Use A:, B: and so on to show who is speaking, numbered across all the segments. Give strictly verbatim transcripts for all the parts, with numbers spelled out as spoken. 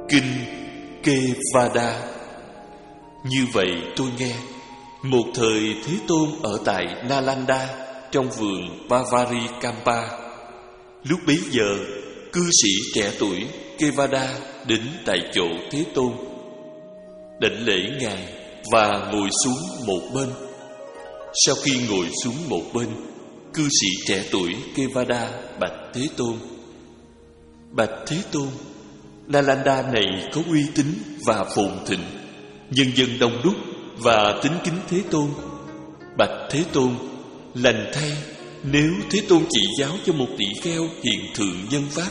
A: Kinh Kevada. Như vậy tôi nghe, một thời Thế Tôn ở tại Nalanda trong vườn Bavari Kampa. Lúc bấy giờ, cư sĩ trẻ tuổi Kevada đến tại chỗ Thế Tôn, đảnh lễ Ngài và ngồi xuống một bên. Sau khi ngồi xuống một bên, cư sĩ trẻ tuổi Kevada bạch Thế Tôn: Bạch Thế Tôn, Nalanda này có uy tín và phồn thịnh, nhân dân đông đúc và kính kính Thế Tôn. Bạch Thế Tôn, lành thay nếu Thế Tôn chỉ giáo cho một tỷ kheo hiện thượng nhân pháp,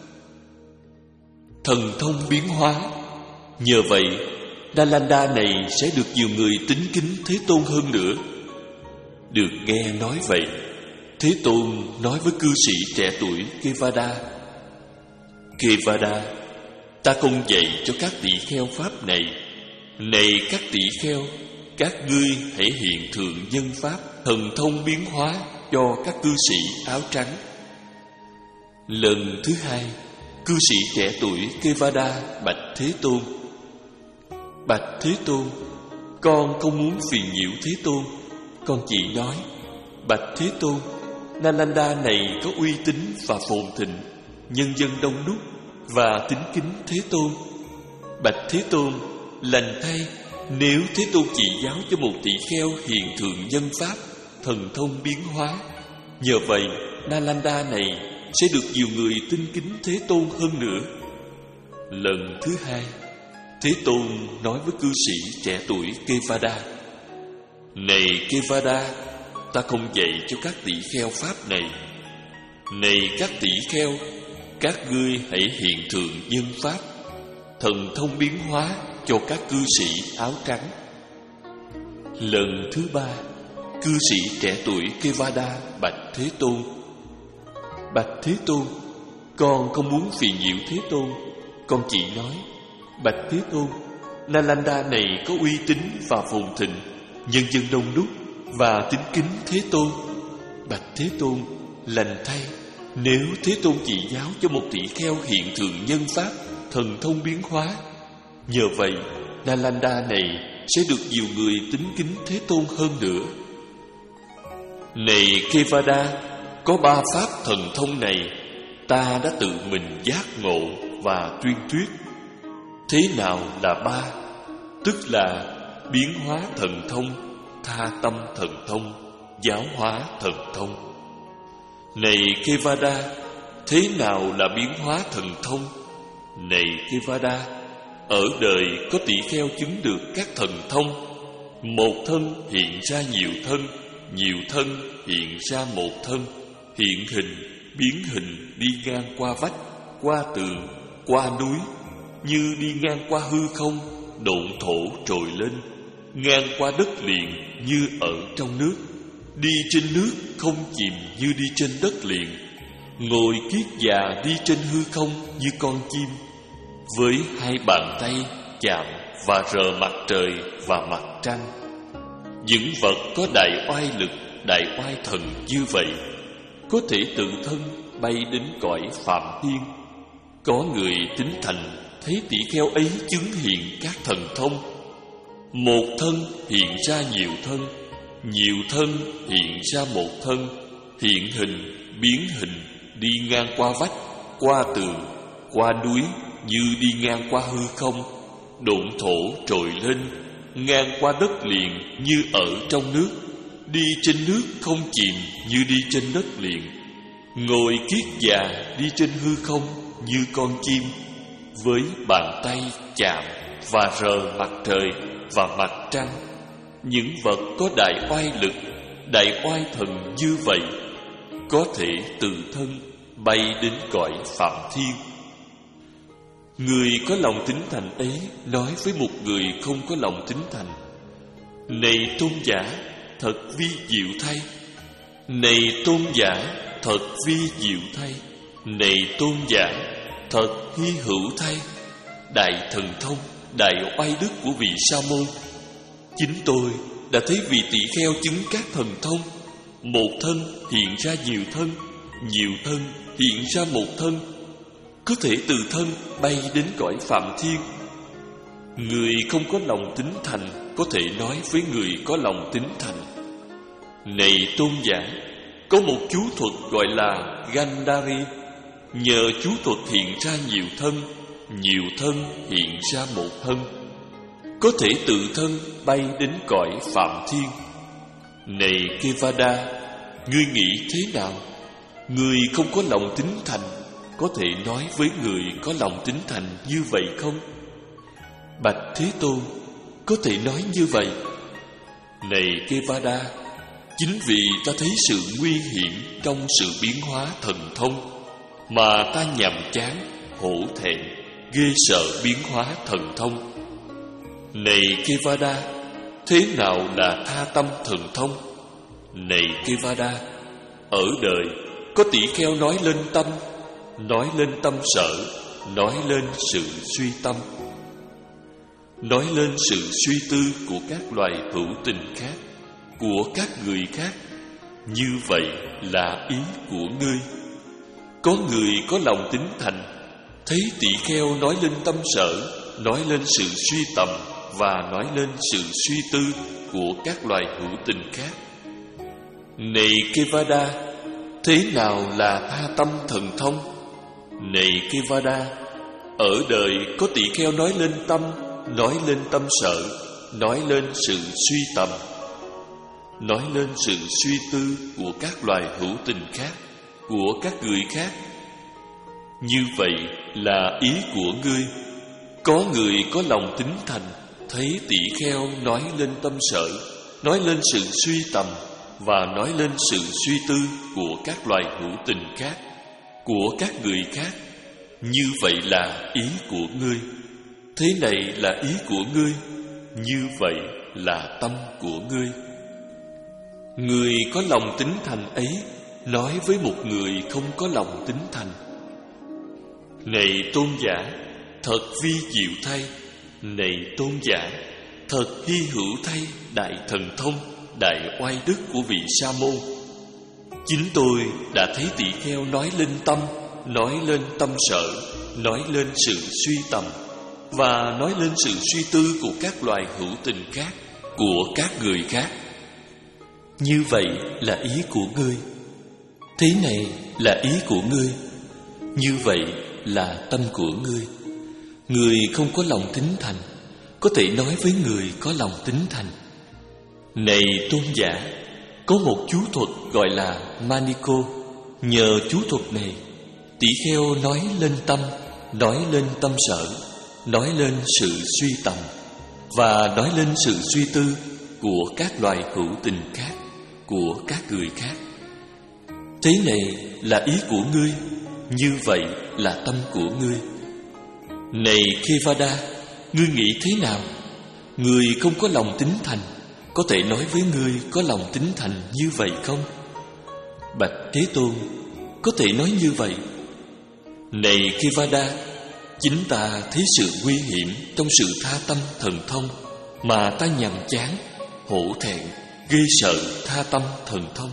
A: thần thông biến hóa. Nhờ vậy, Nalanda này sẽ được nhiều người tín kính Thế Tôn hơn nữa. Được nghe nói vậy, Thế Tôn nói với cư sĩ trẻ tuổi Kevada: Kevada, ta không dạy cho các tỷ kheo pháp này. Này các tỷ kheo, các ngươi hãy hiện thượng nhân pháp, thần thông biến hóa cho các cư sĩ áo trắng. Lần thứ hai, cư sĩ trẻ tuổi Kevada bạch Thế Tôn: Bạch Thế Tôn, con không muốn phiền nhiễu Thế Tôn, con chỉ nói: Bạch Thế Tôn, Nalanda này có uy tín và phồn thịnh, nhân dân đông đúc và tín kính Thế Tôn. Bạch Thế Tôn, lành thay nếu Thế Tôn chỉ giáo cho một tỷ kheo hiện thượng nhân pháp, thần thông biến hóa. Nhờ vậy, Nalanda này sẽ được nhiều người tin kính Thế Tôn hơn nữa. Lần thứ hai, Thế Tôn nói với cư sĩ trẻ tuổi Kevada: Này Kevada, ta không dạy cho các tỷ kheo pháp này. Này các tỷ kheo, các ngươi hãy hiện thượng nhân pháp, thần thông biến hóa cho các cư sĩ áo trắng. Lần thứ ba, cư sĩ trẻ tuổi Kevada bạch Thế Tôn: Bạch Thế Tôn, con không muốn phiền nhiễu Thế Tôn, con chỉ nói: Bạch Thế Tôn, Nalanda này có uy tín và phồn thịnh, nhân dân đông đúc và tín kính Thế Tôn. Bạch Thế Tôn, lành thay nếu Thế Tôn chỉ giáo cho một tỷ kheo hiện thượng nhân pháp, thần thông biến hóa. Nhờ vậy, Nalanda này sẽ được nhiều người tín kính Thế Tôn hơn nữa. Này Kevada, có ba pháp thần thông này ta đã tự mình giác ngộ và tuyên thuyết. Thế nào là ba? Tức là biến hóa thần thông, tha tâm thần thông, giáo hóa thần thông. Này Kevada, thế nào là biến hóa thần thông? Này Kevada, ở đời có tỷ kheo chứng được các thần thông. Một thân hiện ra nhiều thân, nhiều thân hiện ra một thân, hiện hình, biến hình, đi ngang qua vách, qua tường, qua núi, như đi ngang qua hư không, độn thổ trồi lên, ngang qua đất liền như ở trong nước, đi trên nước không chìm như đi trên đất liền, ngồi kiết già đi trên hư không như con chim, với hai bàn tay chạm và rờ mặt trời và mặt trăng. Những vật có đại oai lực, đại oai thần như vậy có thể tự thân bay đến cõi phạm thiên. Có người tín thành thấy tỷ kheo ấy chứng hiện các thần thông. Một thân hiện ra nhiều thân, nhiều thân hiện ra một thân, hiện hình, biến hình, đi ngang qua vách, qua tường, qua núi, như đi ngang qua hư không, độn thổ trồi lên, ngang qua đất liền như ở trong nước, đi trên nước không chìm như đi trên đất liền, ngồi kiết già đi trên hư không như con chim, với bàn tay chạm và rờ mặt trời và mặt trăng. Những vật có đại oai lực, đại oai thần như vậy có thể tự thân bay đến cõi phạm thiên. Người có lòng tín thành ấy nói với một người không có lòng tín thành: Này tôn giả, thật vi diệu thay! Này tôn giả, thật vi diệu thay! Này tôn giả, thật hy hữu thay! Đại thần thông, đại oai đức của vị Sa môn, chính tôi đã thấy vị tỷ kheo chứng các thần thông. Một thân hiện ra nhiều thân, nhiều thân hiện ra một thân, có thể từ thân bay đến cõi Phạm Thiên. Người không có lòng tín thành có thể nói với người có lòng tín thành: Này tôn giả, có một chú thuật gọi là Gandhari. Nhờ chú thuật hiện ra nhiều thân, nhiều thân hiện ra một thân, có thể tự thân bay đến cõi Phạm Thiên. Này Kevada, ngươi nghĩ thế nào? Người không có lòng tín thành có thể nói với người có lòng tín thành như vậy không? Bạch Thế Tôn, có thể nói như vậy. Này Kevada, chính vì ta thấy sự nguy hiểm trong sự biến hóa thần thông mà ta nhàm chán, hổ thẹn, ghê sợ biến hóa thần thông. Này Kevada, thế nào là tha tâm thần thông? Này Kevada, ở đời có tỷ kheo nói lên tâm, nói lên tâm sở, nói lên sự suy tâm, nói lên sự suy tư của các loài hữu tình khác, của các người khác. Như vậy là ý của ngươi. Có người có lòng tín thành, thấy tỷ kheo nói lên tâm sở, nói lên sự suy tầm và nói lên sự suy tư của các loài hữu tình khác. Này Kevada, thế nào là tha tâm thần thông? Này Kevada, ở đời có tỷ kheo nói lên tâm, nói lên tâm sở, nói lên sự suy tầm, nói lên sự suy tư của các loài hữu tình khác, của các người khác. Như vậy là ý của ngươi. Có người có lòng tín thành, thấy tỷ kheo nói lên tâm sở, nói lên sự suy tầm và nói lên sự suy tư của các loài hữu tình khác, của các người khác. Như vậy là ý của ngươi. Thế này là ý của ngươi. Như vậy là tâm của ngươi. Người có lòng tín thành ấy nói với một người không có lòng tín thành: Này tôn giả, thật vi diệu thay. Này tôn giả, thật hy hữu thay đại thần thông, đại oai đức của vị Sa môn. Chính tôi đã thấy tỷ kheo nói lên tâm, nói lên tâm sở, nói lên sự suy tầm và nói lên sự suy tư của các loài hữu tình khác, của các người khác. Như vậy là ý của ngươi. Thế này là ý của ngươi. Như vậy là tâm của ngươi. Người không có lòng tín thành có thể nói với người có lòng tín thành: Này tôn giả, có một chú thuật gọi là Maniko. Nhờ chú thuật này, tỷ kheo nói lên tâm, nói lên tâm sở, nói lên sự suy tầm và nói lên sự suy tư của các loài hữu tình khác, của các người khác. Thế này là ý của ngươi. Như vậy là tâm của ngươi. Này Kevada, ngươi nghĩ thế nào? Người không có lòng tín thành có thể nói với ngươi có lòng tín thành như vậy không? Bạch Thế Tôn, có thể nói như vậy. Này Kevada, chính ta thấy sự nguy hiểm trong sự tha tâm thần thông mà ta nhàm chán, hổ thẹn, ghê sợ tha tâm thần thông.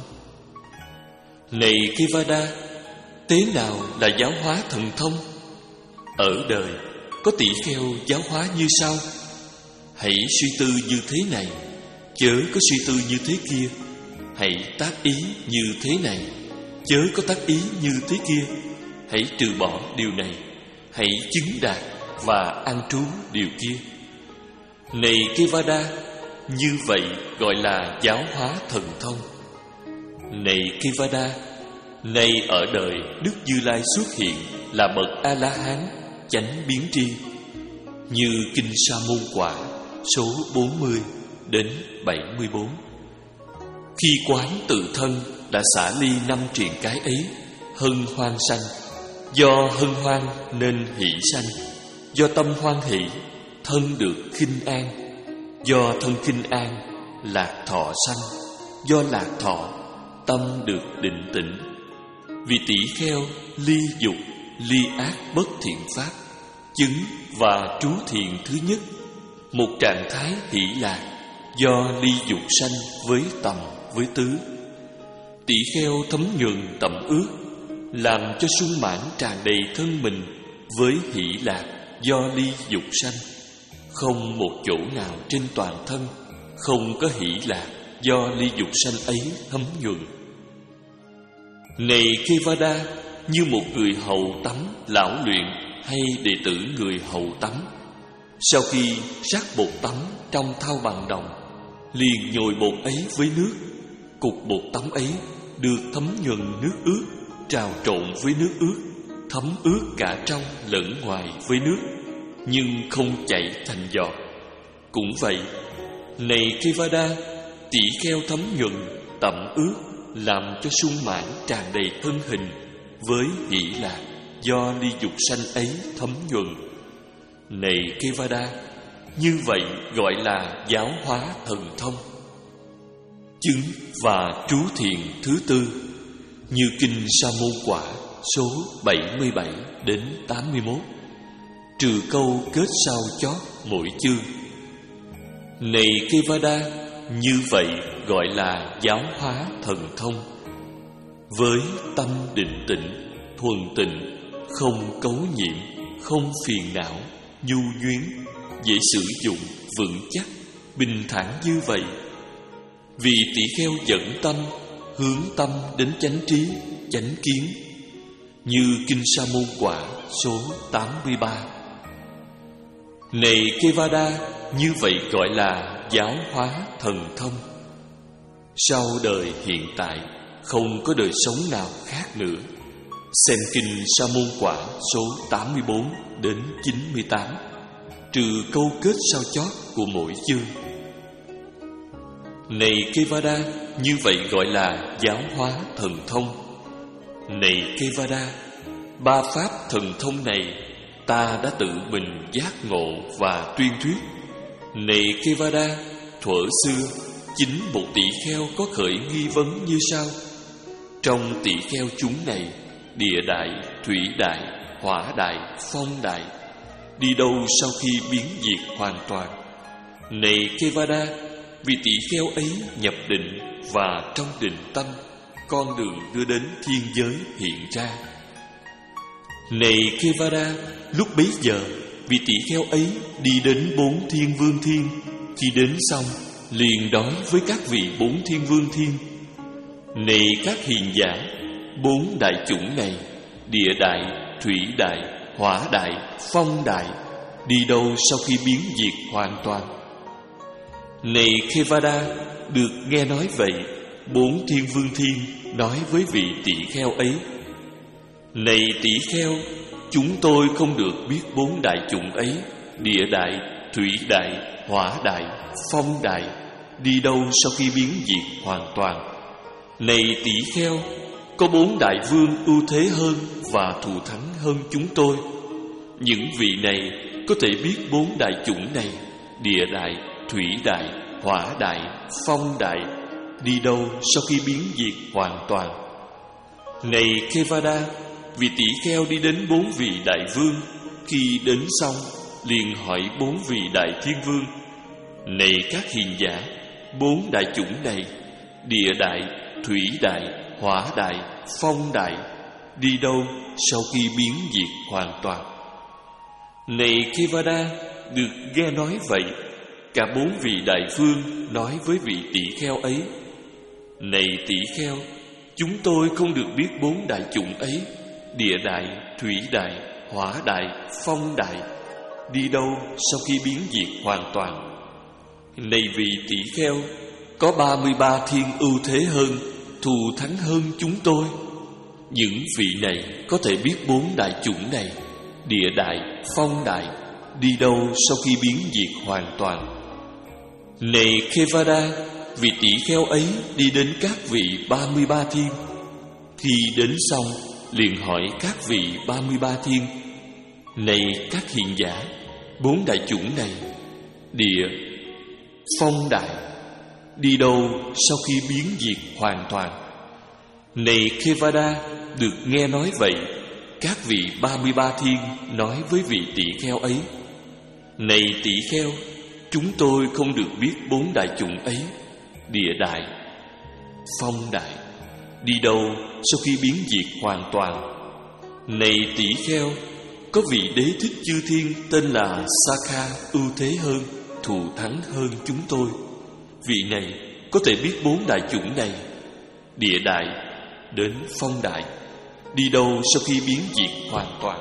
A: Này Kevada, thế nào là giáo hóa thần thông? Ở đời có tỷ kheo giáo hóa như sau: Hãy suy tư như thế này, chớ có suy tư như thế kia. Hãy tác ý như thế này, chớ có tác ý như thế kia. Hãy trừ bỏ điều này, hãy chứng đạt và an trú điều kia. Này Kevada, như vậy gọi là giáo hóa thần thông. Này Kevada, nay ở đời Đức Như Lai xuất hiện là bậc A-la-hán chánh biến tri, như Kinh Sa Môn Quả số bốn mươi đến bảy mươi bốn. Khi quán tự thân đã xả ly năm triền cái ấy, hân hoan sanh. Do hân hoan nên hỷ sanh. Do tâm hoan hỷ, thân được khinh an. Do thân khinh an, lạc thọ sanh. Do lạc thọ, tâm được định tĩnh. Vì tỷ kheo ly dục, ly ác bất thiện pháp, chứng và trú thiện thứ nhất, một trạng thái hỷ lạc, do ly dục sanh với tầm với tứ. Tỷ kheo thấm nhuần tẩm ướt, làm cho sung mãn tràn đầy thân mình với hỷ lạc do ly dục sanh. Không một chỗ nào trên toàn thân không có hỷ lạc do ly dục sanh ấy thấm nhuần. Này Kevada, như một người hầu tắm lão luyện hay đệ tử người hầu tắm, sau khi rắc bột tắm trong thau bằng đồng, liền nhồi bột ấy với nước. Cục bột tắm ấy được thấm nhuần nước ướt, trào trộn với nước ướt, thấm ướt cả trong lẫn ngoài với nước, nhưng không chảy thành giọt. Cũng vậy, này Kevada, tỷ kheo thấm nhuần, tẩm ướt, làm cho sung mãn tràn đầy thân hình với hỷ lạc do ly dục sanh ấy thấm nhuần. Này Kevada, như vậy gọi là giáo hóa thần thông. Chứng và trú thiền thứ tư, như kinh Sa môn quả số bảy mươi bảy đến tám mươi mốt, trừ câu kết sau chót mỗi chương. Này Kevada, như vậy gọi là giáo hóa thần thông. Với tâm định tĩnh, thuần tịnh, không cấu nhiễm, không phiền não, nhu nhuyến, dễ sử dụng, vững chắc, bình thản như vậy, vì tỷ kheo dẫn tâm, hướng tâm đến chánh trí, chánh kiến, như kinh Sa môn quả số tám mươi ba. Này Kevada, như vậy gọi là giáo hóa thần thông. Sau đời hiện tại không có đời sống nào khác nữa. Xem kinh Sa môn quả số tám mươi bốn đến chín mươi tám, trừ câu kết sau chót của mỗi chương. Này Kevada, như vậy gọi là giáo hóa thần thông. Này Kevada, ba pháp thần thông này ta đã tự mình giác ngộ và tuyên thuyết. Này Kevada, thuở xưa chính một tỷ kheo có khởi nghi vấn như sau: trong tỷ kheo chúng này, địa đại, thủy đại, hỏa đại, phong đại, đi đâu sau khi biến diệt hoàn toàn? Này Kevada, vì tỷ kheo ấy nhập định, và trong định tâm, con đường đưa đến thiên giới hiện ra. Này Kevada, lúc bấy giờ, vì tỷ kheo ấy đi đến bốn thiên vương thiên. Khi đến xong, liền nói với các vị bốn thiên vương thiên: này các hiền giả, bốn đại chủng này, địa đại, thủy đại, hỏa đại, phong đại, đi đâu sau khi biến diệt hoàn toàn? Này Kevada, được nghe nói vậy, bốn thiên vương thiên nói với vị tỷ kheo ấy: này tỷ kheo, chúng tôi không được biết bốn đại chủng ấy, địa đại, thủy đại, hỏa đại, phong đại, đi đâu sau khi biến diệt hoàn toàn. Này tỷ kheo, có bốn đại vương ưu thế hơn và thù thắng hơn chúng tôi. Những vị này có thể biết bốn đại chủng này, địa đại, thủy đại, hỏa đại, phong đại, đi đâu sau khi biến diệt hoàn toàn. Này Kevada, vị tỷ kheo đi đến bốn vị đại vương. Khi đến xong, liền hỏi bốn vị đại thiên vương: này các hiền giả, bốn đại chủng này, địa đại, thủy đại, hỏa đại, phong đại, đi đâu sau khi biến diệt hoàn toàn? Này Kevada, được nghe nói vậy, cả bốn vị đại vương nói với vị tỷ kheo ấy: này tỷ kheo, chúng tôi không được biết bốn đại chủng ấy, địa đại, thủy đại, hỏa đại, phong đại, đi đâu sau khi biến diệt hoàn toàn. Này vị tỷ kheo, có ba mươi ba thiên ưu thế hơn, thù thắng hơn chúng tôi. Những vị này có thể biết bốn đại chủng này, địa đại, phong đại, đi đâu sau khi biến diệt hoàn toàn. Này Kevada, vị tỷ kheo ấy đi đến các vị ba mươi ba thiên. Khi đến xong, liền hỏi các vị ba mươi ba thiên: này các hiền giả, bốn đại chủng này, địa, phong đại, đi đâu sau khi biến diệt hoàn toàn? Này Kevada, được nghe nói vậy, các vị ba mươi ba thiên nói với vị tỷ kheo ấy: này tỷ kheo, chúng tôi không được biết bốn đại chủng ấy, địa đại, phong đại, đi đâu sau khi biến diệt hoàn toàn. Này tỷ kheo, có vị đế thích chư thiên tên là Sakha ưu thế hơn, thù thắng hơn chúng tôi. Vị này có thể biết bốn đại chủng này: địa đại đến phong đại, đi đâu sau khi biến diệt hoàn toàn.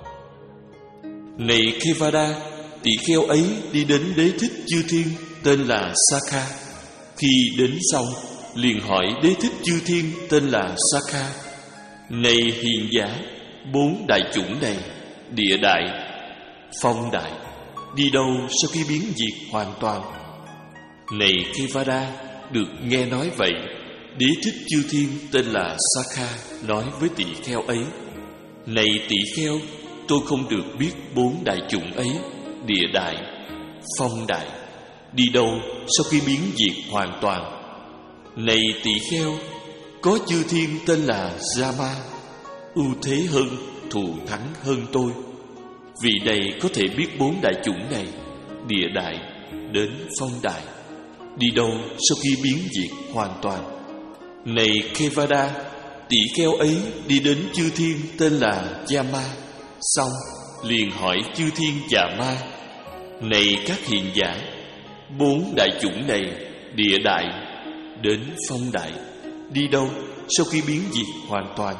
A: Này Kevada, tỷ kheo ấy đi đến đế thích chư thiên tên là Sakha. Khi đến xong, liền hỏi đế thích chư thiên tên là Sakha: này hiền giả, bốn đại chủng này, địa đại, phong đại, đi đâu sau khi biến diệt hoàn toàn? Này Kevada, được nghe nói vậy, đế thích chư thiên tên là Sakha nói với tỷ kheo ấy: này tỷ kheo, tôi không được biết bốn đại chủng ấy, địa đại, phong đại, đi đâu sau khi biến diệt hoàn toàn. Này tỷ kheo, có chư thiên tên là Rama, ưu thế hơn, thù thắng hơn tôi. Vị này có thể biết bốn đại chủng này, địa đại đến phong đại, đi đâu sau khi biến diệt hoàn toàn. Này Kevada, tỷ kheo ấy đi đến chư thiên tên là Yama, xong liền hỏi chư thiên Yama: này các hiền giả, bốn đại chủng này, địa đại đến phong đại, đi đâu sau khi biến diệt hoàn toàn?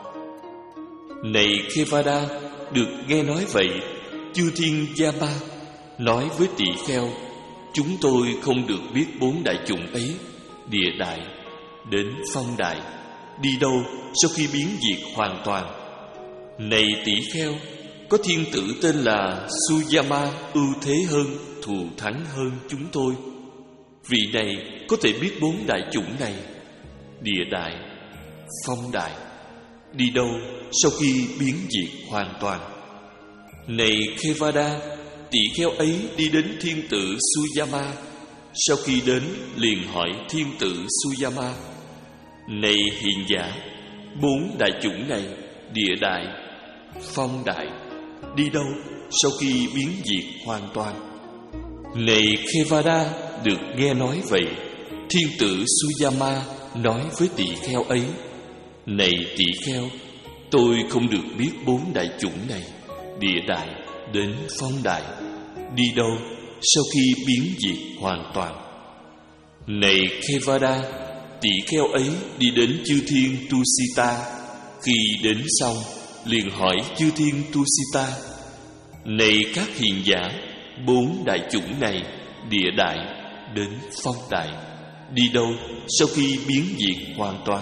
A: Này Kevada, được nghe nói vậy, chư thiên Yama nói với tỷ kheo: chúng tôi không được biết bốn đại chủng ấy, địa đại đến phong đại, đi đâu sau khi biến diệt hoàn toàn. Này tỷ kheo, có thiên tử tên là Suyama ưu thế hơn, thù thắng hơn chúng tôi. Vị này có thể biết bốn đại chủng này, địa đại, phong đại, đi đâu sau khi biến diệt hoàn toàn. Này Kevada, tỷ kheo ấy đi đến thiên tử Suyama. Sau khi đến liền hỏi thiên tử Suyama: này hiền giả, bốn đại chủng này, địa đại, phong đại, đi đâu sau khi biến diệt hoàn toàn? Này Kevada, được nghe nói vậy, thiên tử Suyama nói với tỷ kheo ấy: này tỷ kheo, tôi không được biết bốn đại chủng này, địa đại đến phong đại, đi đâu sau khi biến diệt hoàn toàn. Này Kevada, tỷ kheo ấy đi đến chư thiên Tusita. Khi đến xong liền hỏi chư thiên Tusita: này các hiền giả, bốn đại chủng này, địa đại đến phong đại, đi đâu sau khi biến diệt hoàn toàn?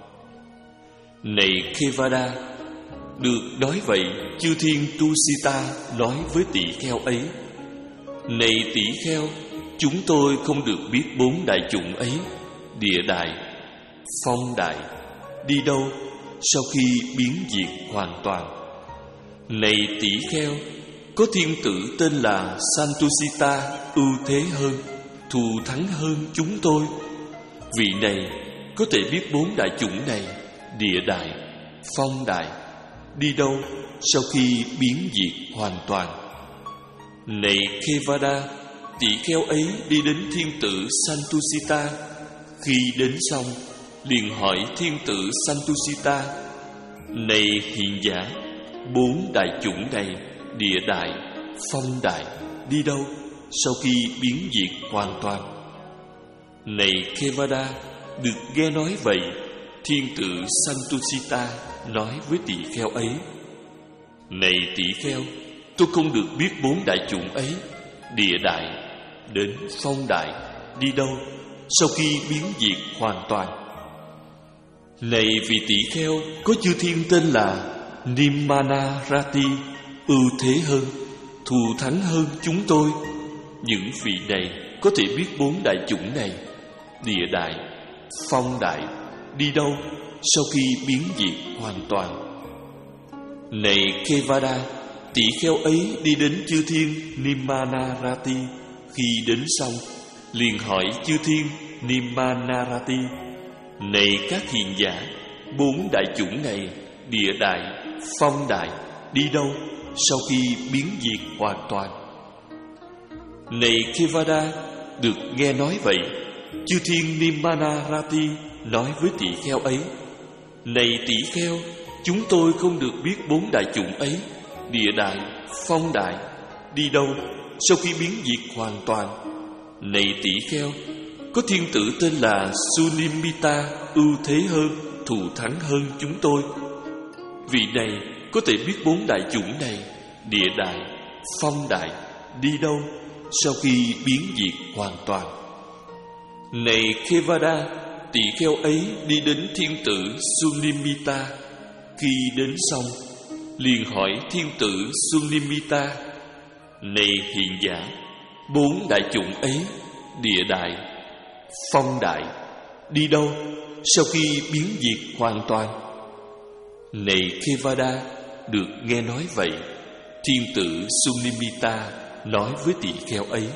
A: Này Kevada, được nói vậy, chư thiên Tusita nói với tỷ kheo ấy: này tỷ kheo, chúng tôi không được biết bốn đại chủng ấy, địa đại, phong đại, đi đâu sau khi biến diệt hoàn toàn. Này tỷ kheo, có thiên tử tên là Santusita ưu thế hơn, thù thắng hơn chúng tôi. Vị này có thể biết bốn đại chủng này, địa đại, phong đại, đi đâu sau khi biến diệt hoàn toàn. Này Kevada, tỷ kheo ấy đi đến thiên tử Santusita. Khi đến xong liền hỏi thiên tử Santusita: này hiền giả, bốn đại chủng này, địa đại, phong đại, đi đâu sau khi biến diệt hoàn toàn? Này Kevada, được nghe nói vậy, thiên tử Santusita nói với tỷ kheo ấy: này tỷ kheo, tôi không được biết bốn đại chủng ấy, địa đại đến phong đại, đi đâu sau khi biến diệt hoàn toàn. Này vị tỷ kheo, có chư thiên tên là Nimmanarati ưu thế hơn, thù thắng hơn chúng tôi. Những vị này có thể biết bốn đại chủng này, địa đại, phong đại, đi đâu sau khi biến diệt hoàn toàn. Này Kevada, tỷ kheo ấy đi đến chư thiên Nimmanarati. Khi đến xong liền hỏi chư thiên Nimmanarati: này các hiền giả, bốn đại chủng này, địa đại, phong đại, đi đâu sau khi biến diệt hoàn toàn? Này Kevada, được nghe nói vậy, chư thiên Nimmanarati nói với tỷ kheo ấy: này tỷ kheo, chúng tôi không được biết bốn đại chủng ấy, địa đại, phong đại, đi đâu sau khi biến diệt hoàn toàn? Này tỷ kheo, có thiên tử tên là Sunimita ưu thế hơn, thù thắng hơn chúng tôi. Vị này có thể biết bốn đại chủng này, địa đại, phong đại, đi đâu sau khi biến diệt hoàn toàn. Này Kevada, tỷ kheo ấy đi đến thiên tử Sunimita. Khi đến xong, liền hỏi thiên tử Sunimita: này hiền giả, bốn đại chủng ấy, địa đại, phong đại, đi đâu sau khi biến diệt hoàn toàn? Này Kevada, được nghe nói vậy, thiên tử Sunimita nói với tỷ kheo ấy: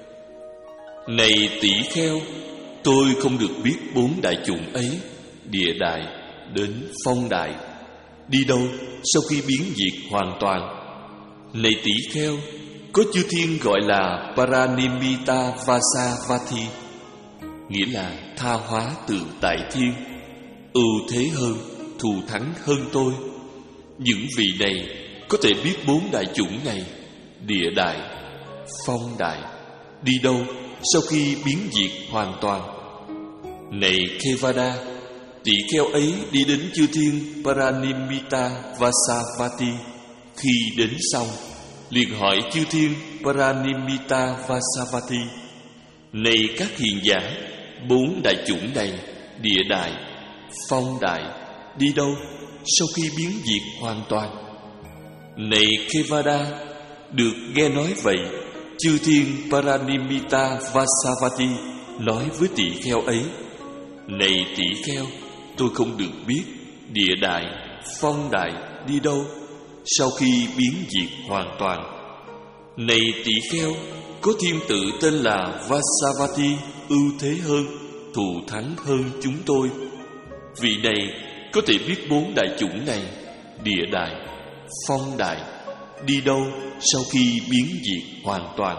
A: này tỷ kheo, tôi không được biết bốn đại chủng ấy, địa đại đến phong đại, đi đâu sau khi biến diệt hoàn toàn. Này tỷ kheo, có chư thiên gọi là Paranimita Vasavati, nghĩa là tha hóa từ tại thiên, ưu thế hơn, thù thắng hơn tôi. Những vị này có thể biết bốn đại chủng này, địa đại, phong đại, đi đâu sau khi biến diệt hoàn toàn. Này Kevada, tỷ kheo ấy đi đến chư thiên Paranimita Vasavati. Khi đến xong, liền hỏi chư thiên Paranimita Vasavati: này các hiền giả, bốn đại chủng này, địa đại, phong đại, đi đâu sau khi biến diệt hoàn toàn? Này Kevada, được nghe nói vậy, chư thiên Paranimita Vasavati nói với tỷ kheo ấy: này tỷ kheo, tôi không được biết địa đại, phong đại, đi đâu sau khi biến diệt hoàn toàn. Này tỷ kheo, có thiên tử tên là Vasavati ưu thế hơn, thù thắng hơn chúng tôi. Vị này có thể biết bốn đại chủng này, địa đại, phong đại, đi đâu sau khi biến diệt hoàn toàn.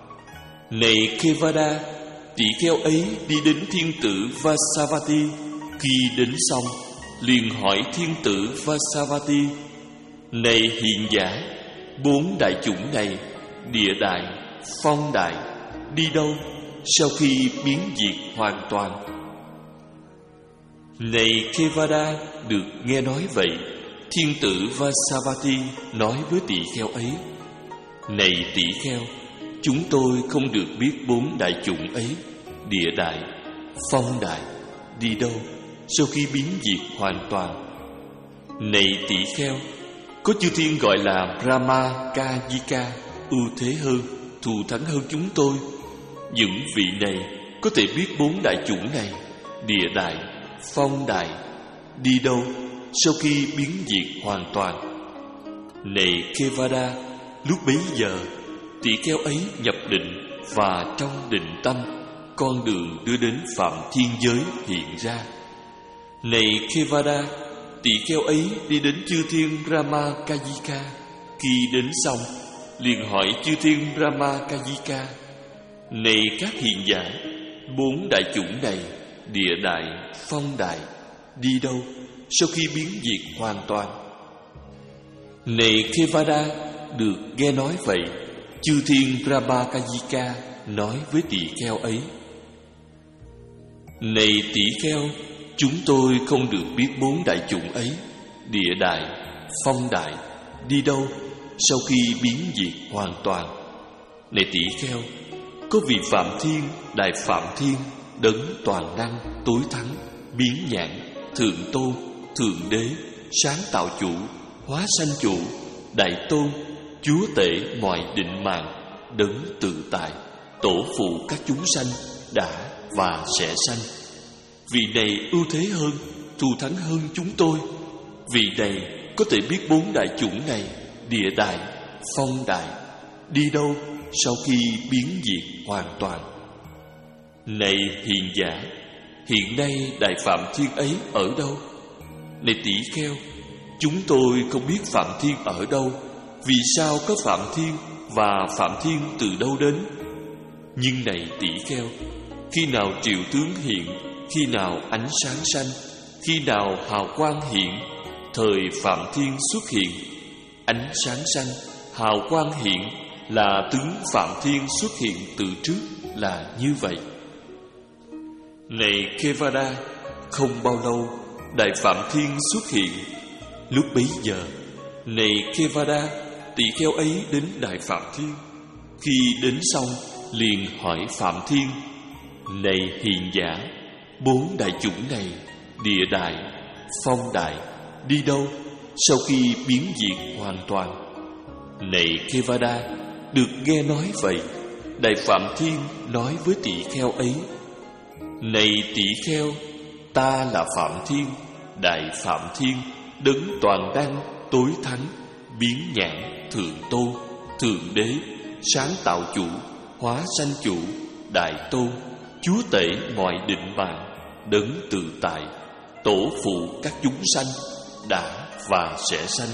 A: Này Kevada, tỷ kheo ấy đi đến thiên tử Vasavati. Khi đến xong, liền hỏi thiên tử Vasavati: này hiền giả, bốn đại chủng này, địa đại, phong đại, đi đâu sau khi biến diệt hoàn toàn? Này Kevada, được nghe nói vậy, thiên tử Vasavati nói với tỷ kheo ấy: này tỷ kheo, chúng tôi không được biết bốn đại chủng ấy, địa đại, phong đại, đi đâu sau khi biến diệt hoàn toàn. Này tỷ kheo, có chư thiên gọi là Brahma Kajika ưu thế hơn, thù thắng hơn chúng tôi. Những vị này có thể biết bốn đại chủng này, địa đại, phong đại, đi đâu sau khi biến diệt hoàn toàn. Này Kevada, lúc bấy giờ tỷ kheo ấy nhập định, và trong định tâm, con đường đưa đến phạm thiên giới hiện ra. Này Kevada, tỷ kheo ấy đi đến chư thiên Brahma Kajika. Khi đến xong, liền hỏi chư thiên Brahma Kajika: này các hiền giả, bốn đại chủng này, địa đại, phong đại, đi đâu sau khi biến diệt hoàn toàn? Này Kevada, được nghe nói vậy, chư thiên Brahma Kajika nói với tỷ kheo ấy: này tỷ kheo, chúng tôi không được biết bốn đại chủng ấy, địa đại, phong đại, đi đâu sau khi biến diệt hoàn toàn. Này tỷ kheo, có vị Phạm Thiên, Đại Phạm Thiên, đấng toàn năng, tối thắng, biến nhãn, thượng tôn, thượng đế, sáng tạo chủ, hóa sanh chủ, đại tôn, chúa tể mọi định mạng, đấng tự tại, tổ phụ các chúng sanh đã và sẽ sanh. Vị này ưu thế hơn, thù thắng hơn chúng tôi. Vị này có thể biết bốn đại chủng này, địa đại, phong đại, đi đâu sau khi biến diệt hoàn toàn. Này hiền giả, hiện nay Đại Phạm Thiên ấy ở đâu? Này tỷ kheo, chúng tôi không biết Phạm Thiên ở đâu. Vì sao có Phạm Thiên, và Phạm Thiên từ đâu đến? Nhưng này tỷ kheo, khi nào triệu tướng hiện, khi nào ánh sáng sanh, khi nào hào quang hiện, thời Phạm Thiên xuất hiện. ánh sáng xanh, hào quang hiện, là tướng Phạm Thiên xuất hiện từ trước là như vậy. Này Kevada, không bao lâu Đại Phạm Thiên xuất hiện. Lúc bấy giờ, này Kevada, tỳ kheo ấy đến Đại Phạm Thiên. Khi đến xong, liền hỏi Phạm Thiên: Này hiền giả, bốn đại chủng này, địa đại, phong đại, đi đâu sau khi biến diệt hoàn toàn? Này Kevada, được nghe nói vậy, Đại Phạm Thiên nói với tỳ kheo ấy: Này tỳ kheo, ta là Phạm Thiên, Đại Phạm Thiên, đấng toàn năng, tối thắng, biến nhãn, thượng tôn, thượng đế, sáng tạo chủ, hóa sanh chủ, đại tôn, chúa tể mọi định mạng, đấng tự tại, tổ phụ các chúng sanh, đã và sẽ sanh.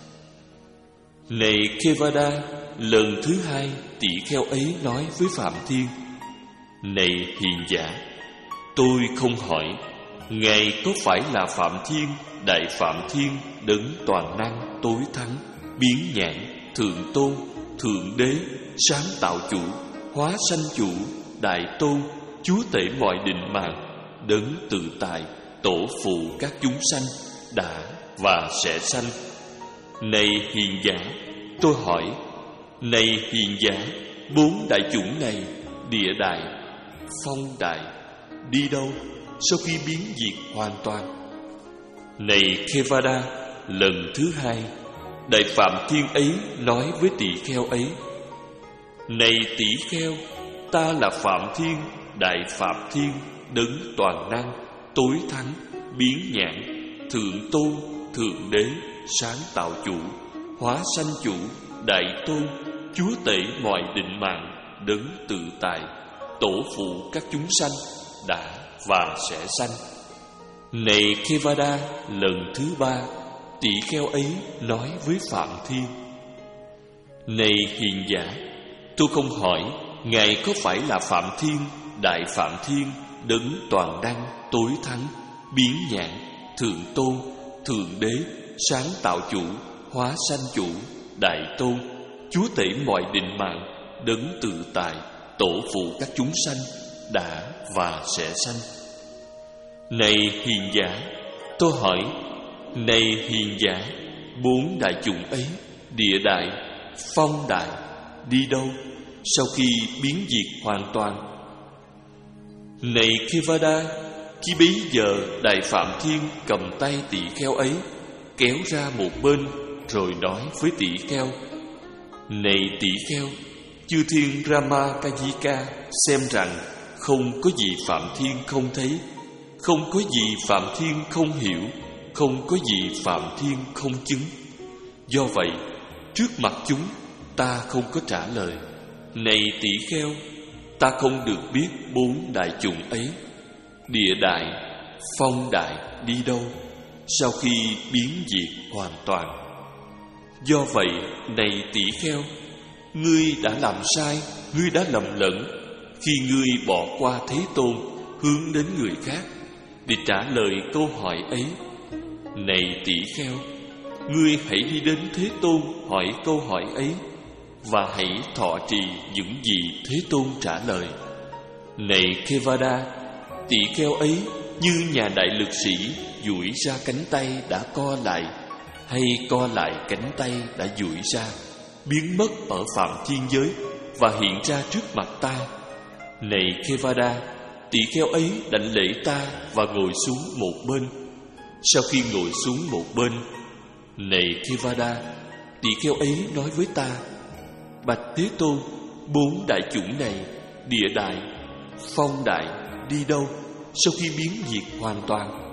A: Này Kevada, lần thứ hai tỳ kheo ấy nói với Phạm Thiên: Này hiền giả, tôi không hỏi Ngài có phải là Phạm Thiên, Đại Phạm Thiên, đấng toàn năng, tối thắng, biến nhãn, thượng tôn, thượng đế, sáng tạo chủ, hóa sanh chủ, đại tôn, chúa tể mọi định mạng, đấng tự tại, tổ phụ các chúng sanh, đã và sẽ sanh. Này hiền giả, tôi hỏi: Này hiền giả, bốn đại chủng này, địa đại, phong đại, đi đâu sau khi biến diệt hoàn toàn? Này Kevada, lần thứ hai Đại Phạm Thiên ấy nói với tỳ kheo ấy: Này tỳ kheo, ta là Phạm Thiên, Đại Phạm Thiên, đấng toàn năng, tối thắng, biến nhãn, thượng tôn, thượng đế, sáng tạo chủ, hóa sanh chủ, đại tôn, chúa tể mọi định mạng, đấng tự tại, tổ phụ các chúng sanh, đã và sẽ sanh. Này Kevada, lần thứ ba tỳ kheo ấy nói với Phạm Thiên: Này hiền giả, tôi không hỏi Ngài có phải là Phạm Thiên, Đại Phạm Thiên, đấng toàn năng, tối thắng, biến nhãn, thượng tôn, thượng đế, sáng tạo chủ, hóa sanh chủ, đại tôn, chúa tể mọi định mạng, đấng tự tại, tổ phụ các chúng sanh, đã và sẽ sanh. Này hiền giả, tôi hỏi: Này hiền giả, bốn đại chủng ấy, địa đại, phong đại, đi đâu sau khi biến diệt hoàn toàn? Này Kevada, khi bấy giờ Đại Phạm Thiên cầm tay tỳ kheo ấy, kéo ra một bên, rồi nói với tỳ kheo: Này tỳ kheo, chư thiên Ramakayika xem rằng không có gì Phạm Thiên không thấy, không có gì Phạm Thiên không hiểu, không có gì Phạm Thiên không chứng. Do vậy, trước mặt chúng, ta không có trả lời. Này tỳ kheo, ta không được biết bốn đại chủng ấy, địa đại, phong đại, đi đâu sau khi biến diệt hoàn toàn. Do vậy, này tỳ kheo, ngươi đã làm sai, ngươi đã lầm lẫn khi ngươi bỏ qua Thế Tôn, hướng đến người khác để trả lời câu hỏi ấy. Này tỳ kheo, ngươi hãy đi đến Thế Tôn hỏi câu hỏi ấy, và hãy thọ trì những gì Thế Tôn trả lời. Này Kevada, tỳ kheo ấy như nhà đại lực sĩ duỗi ra cánh tay đã co lại, hay co lại cánh tay đã duỗi ra, biến mất ở phạm thiên giới và hiện ra trước mặt ta. Này Kevada, tỳ kheo ấy đảnh lễ ta và ngồi xuống một bên. Sau khi ngồi xuống một bên, này Kevada, tỳ kheo ấy nói với ta: Bạch Thế Tôn, bốn đại chủng này, địa đại, phong đại, đi đâu sau khi biến diệt hoàn toàn?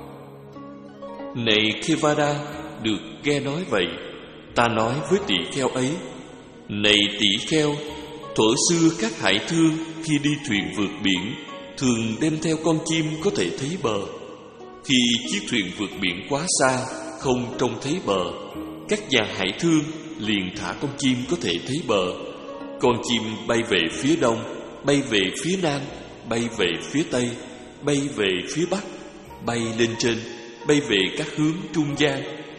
A: Này Kevada, được nghe nói vậy, ta nói với tỳ kheo ấy: Này tỳ kheo, thuở xưa các hải thương khi đi thuyền vượt biển thường đem theo con chim có thể thấy bờ. Khi chiếc thuyền vượt biển quá xa, không trông thấy bờ, các nhà hải thương liền thả con chim có thể thấy bờ. Con chim bay về phía đông, bay về phía nam, bay về phía tây, bay về phía bắc, bay lên trên, bay về các hướng trung gian.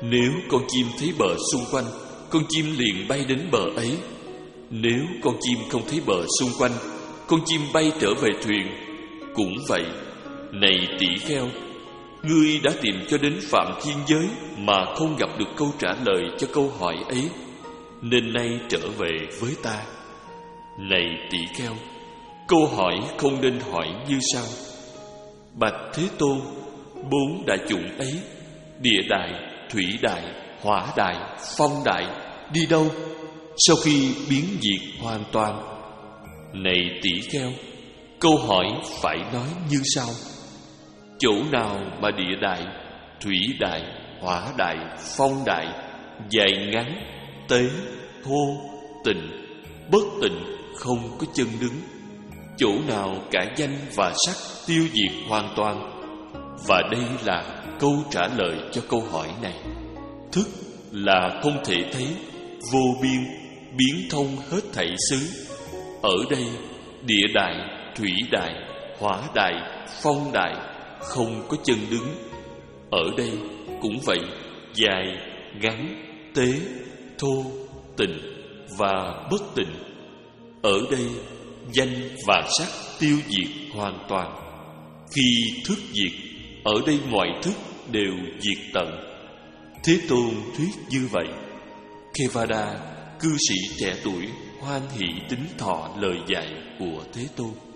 A: Nếu con chim thấy bờ xung quanh, con chim liền bay đến bờ ấy. Nếu con chim không thấy bờ xung quanh, con chim bay trở về thuyền. Cũng vậy, này tỷ kheo, ngươi đã tìm cho đến phạm thiên giới mà không gặp được câu trả lời cho câu hỏi ấy, nên nay trở về với ta. Này tỷ kheo, câu hỏi không nên hỏi như sau: Bạch Thế Tôn, bốn đại chủng ấy, địa đại, thủy đại, hỏa đại, phong đại, đi đâu sau khi biến diệt hoàn toàn? Này tỷ kheo, câu hỏi phải nói như sau: chỗ nào mà địa đại, thủy đại, hỏa đại, phong đại, dài ngắn, tế, thô, tịnh, bất tịnh, không có chân đứng? Chỗ nào cả danh và sắc tiêu diệt hoàn toàn? Và đây là câu trả lời cho câu hỏi này. Thức là không thể thấy, vô biên, biến thông hết thảy xứ. Ở đây địa đại, thủy đại, hỏa đại, phong đại, không có chân đứng. Ở đây cũng vậy, dài, ngắn, tế, thô, tịnh và bất tịnh. Ở đây danh và sắc tiêu diệt hoàn toàn. Khi thức diệt, ở đây mọi thức đều diệt tận. Thế Tôn thuyết như vậy. Kevada, cư sĩ trẻ tuổi, hoan hỷ tín thọ lời dạy của Thế Tôn.